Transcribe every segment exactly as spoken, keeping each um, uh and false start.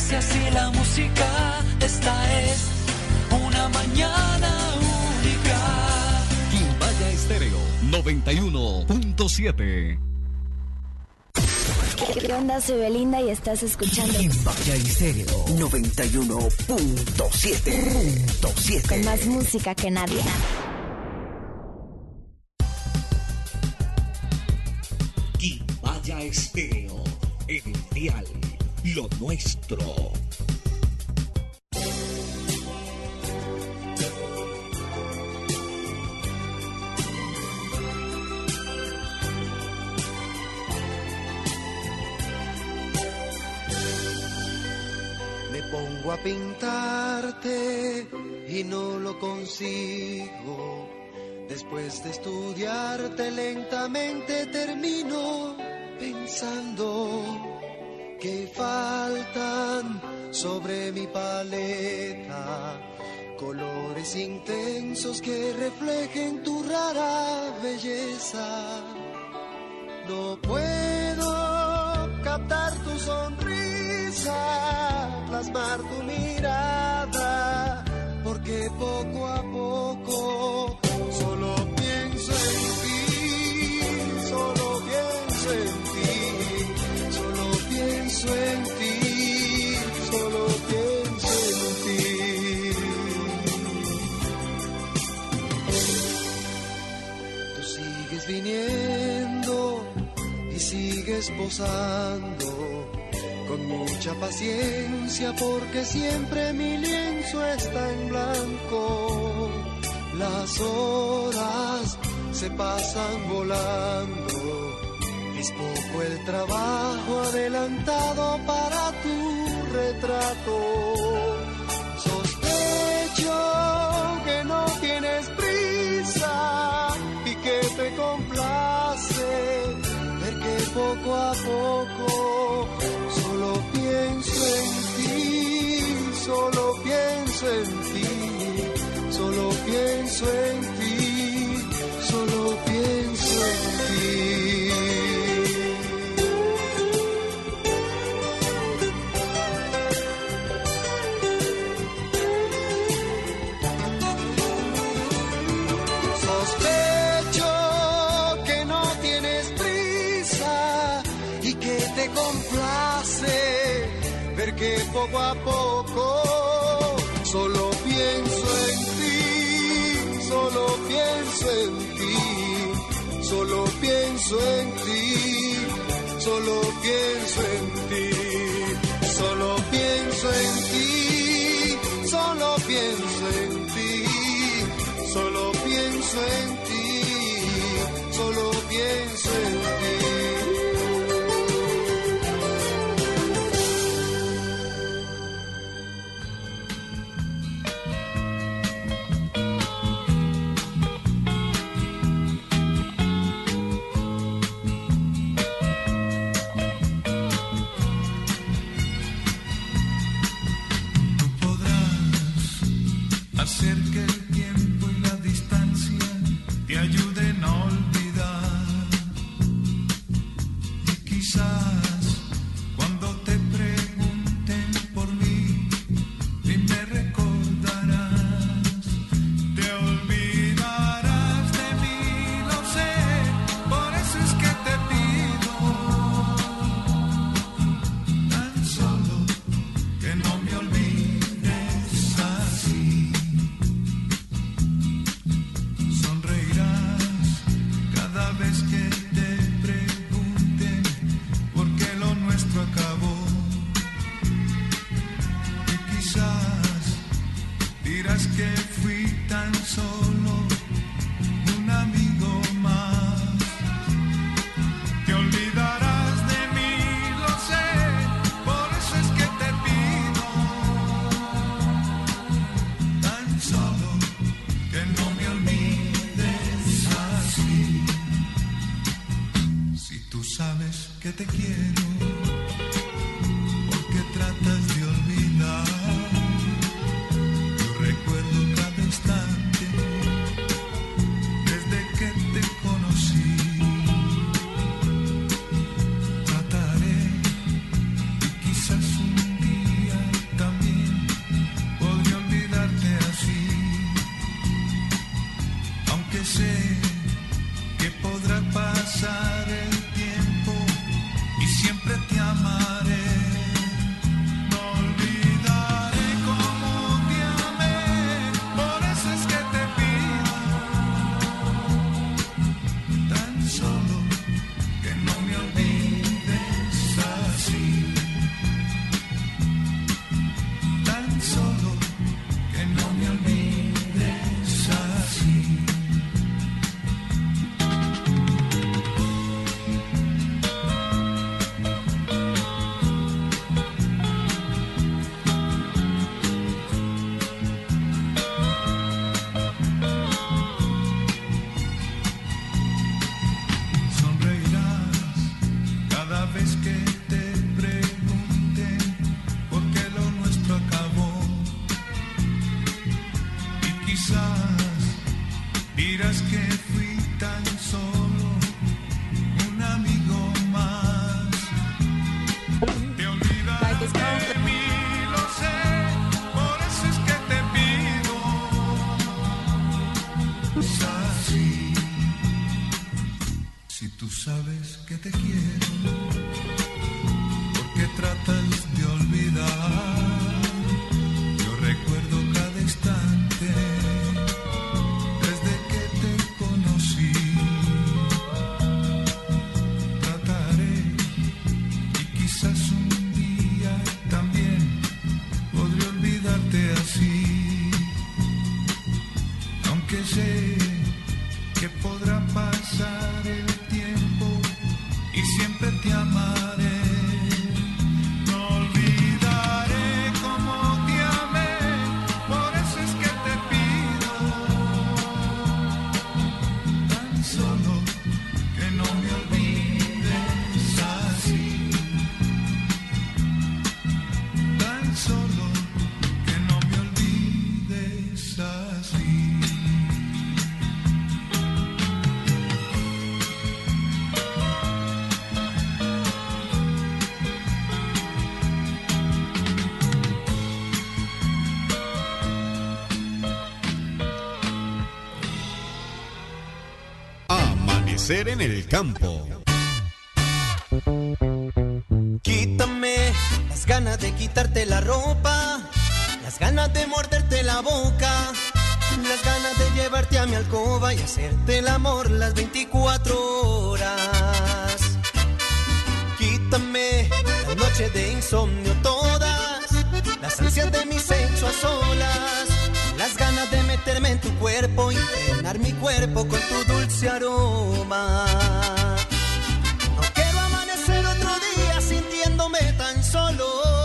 noticias y la música. Esta es una mañana única. Quimbaya Estéreo noventa y uno punto siete. ¿Qué onda? Soy Belinda y estás escuchando Quimbaya Estéreo noventa y uno punto siete. Con más música que nadie. Quimbaya Estéreo, en el dial, lo nuestro. Me pongo a pintarte y no lo consigo. Después de estudiarte lentamente termino pensando que faltan sobre mi paleta colores intensos que reflejen tu rara belleza. No puedo captar tu sonrisa, plasmar tu mirada, porque poco a poco solo pienso en ti, solo pienso en ti, solo pienso en ti, solo pienso en ti. Tú sigues viniendo y sigues posando con mucha paciencia, porque siempre mi lienzo está en blanco. Las horas se pasan volando, es poco el trabajo adelantado para tu retrato. Sospecho que no tienes prisa y que te complace ver que poco a poco solo pienso en ti, solo pienso en ti, solo pienso en ti, solo pienso en ti. Sospecho que no tienes prisa y que te complace ver que poco a poco solo pienso en ti, solo pienso en ti, solo pienso en ti, solo pienso en ti, solo pienso en ti, solo pienso en ti, solo pienso en ti, solo pienso en ti. Hacer que el tiempo y la distancia te ayuden a olvidar. Y quizás cuando te pregunten por mí y me recordarás, te olvidarás de mí, lo sé, por eso es que te pido tan solo que no me olvides así. Cada vez que te pregunten por qué lo nuestro acabó, y quizás dirás que fui tan solo un amigo más. Te olvidarás de mí, lo sé, por eso es que te pido tan solo que no me olvides así. Si tú sabes que te quiero, ¿por qué tratas de olvidar? Yo recuerdo cada instante desde que te conocí. Trataré y quizás un día aunque sé que podrá pasar el tiempo y siempre te amaré. No olvidaré cómo te amé, por eso es que te pido tan solo que no me olvides así, tan solo que no me olvides así. Dirás que fui tan solo un amigo más. Te olvidarás de mí, lo sé, por eso es que te pido así. Si tú sabes que te quiero, ¿por qué tratas de olvidar? Yo recuerdo cada instante que sé que podrá pasar el tiempo y siempre te amaré. No olvidaré cómo te amé, por eso es que te pido tan solo que no me olvides así, tan solo que no me olvides así. En el campo. Quítame las ganas de quitarte la ropa, las ganas de morderte la boca, las ganas de llevarte a mi alcoba y hacerte el amor las veinticuatro horas. Quítame las noches de insomnio todas, las ansias de mi sexo a solas, las ganas de meterme en tu cuerpo y llenar mi cuerpo con tu dulce aroma. No quiero amanecer otro día sintiéndome tan solo,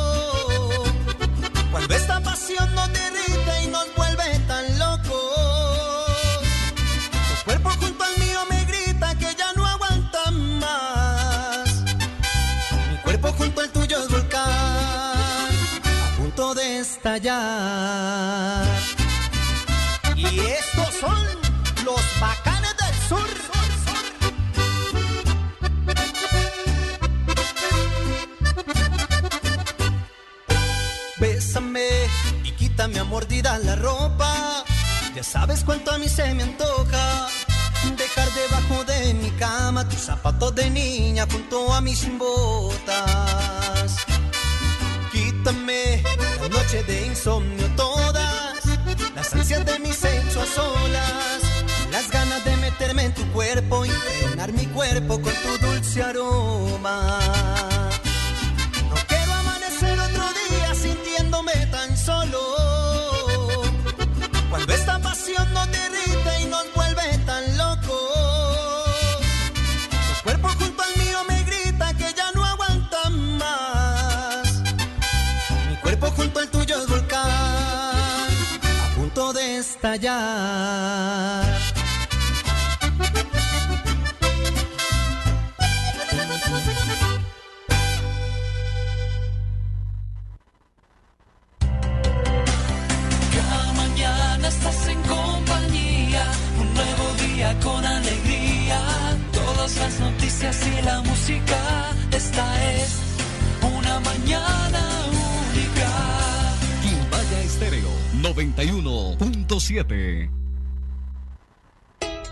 cuando esta pasión nos derrite y nos vuelve tan locos. Tu cuerpo junto al mío me grita que ya no aguanta más. Mi cuerpo junto al tuyo es volcán, a punto de estallar. Y estos son los bacanes del sur. Bésame y quítame a mordidas la ropa. Ya sabes cuánto a mí se me antoja dejar debajo de mi cama tus zapatos de niña junto a mis botas. Quítame la noche de insomnio todas, las ansias de mi sexo a solas, las ganas de meterme en tu cuerpo y llenar mi cuerpo con tu dulce aroma. No quiero amanecer otro día sintiéndome tan solo, cuando esta pasión nos derrite y nos vuelve tan locos. Tu cuerpo junto al mío me grita que ya no aguanta más. Mi cuerpo junto al tuyo es volcán, de estallar. Cada mañana estás en compañía, un nuevo día con alegría, todas las noticias y la música. Esta es una mañana única. Quimbaya Estéreo noventa y uno punto siete.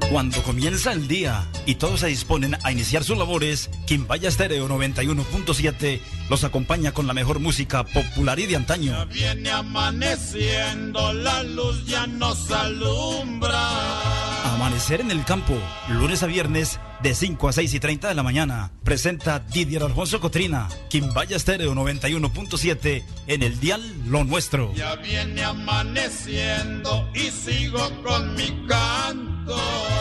Cuando comienza el día y todos se disponen a iniciar sus labores, Quimbaya Estéreo noventa y uno punto siete los acompaña con la mejor música popular y de antaño. Ya viene amaneciendo, la luz ya nos alumbra. Amanecer en el campo, lunes a viernes, de cinco a seis y treinta de la mañana. Presenta Didier Alfonso Cotrina, Quimbaya Estéreo noventa y uno punto siete, en el dial Lo Nuestro. Ya viene amaneciendo y sigo con mi canto.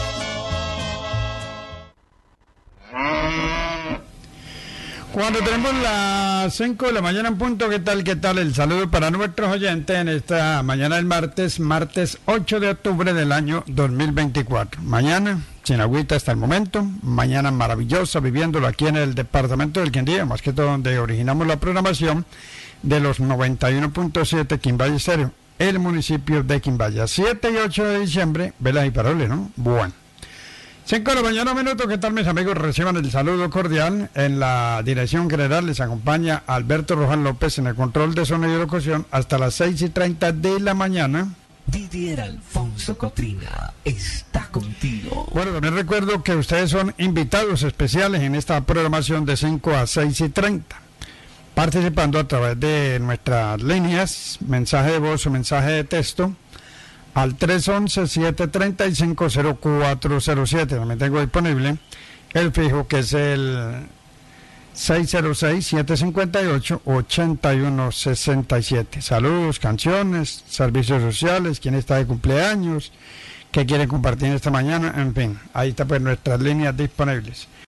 Cuando tenemos las cinco de la mañana en punto, ¿qué tal, qué tal? El saludo para nuestros oyentes en esta mañana del martes, martes ocho de octubre del año dos mil veinticuatro. Mañana, sin agüita hasta el momento, mañana maravillosa, viviéndolo aquí en el departamento del Quindío, más que todo donde originamos la programación de los noventa y uno punto siete Quimbaya Estéreo, el municipio de Quimbaya. siete y ocho de diciembre, velas y paroles, ¿no? Bueno. cinco de la mañana, minutos, ¿qué tal mis amigos? Reciban el saludo cordial. En la dirección general les acompaña Alberto Rojas López en el control de sonido y locución hasta las seis y treinta de la mañana. Didier Alfonso Cotrina está contigo. Bueno, también recuerdo que ustedes son invitados especiales en esta programación de cinco a seis y treinta, participando a través de nuestras líneas, mensaje de voz o mensaje de texto, al tres once, siete treinta y cinco, cero cuatro cero siete. También tengo disponible el fijo, que es el seis cero seis, siete cinco ocho, ocho uno seis siete. Saludos, canciones, servicios sociales, quién está de cumpleaños, qué quieren compartir esta mañana, en fin, ahí está pues nuestras líneas disponibles.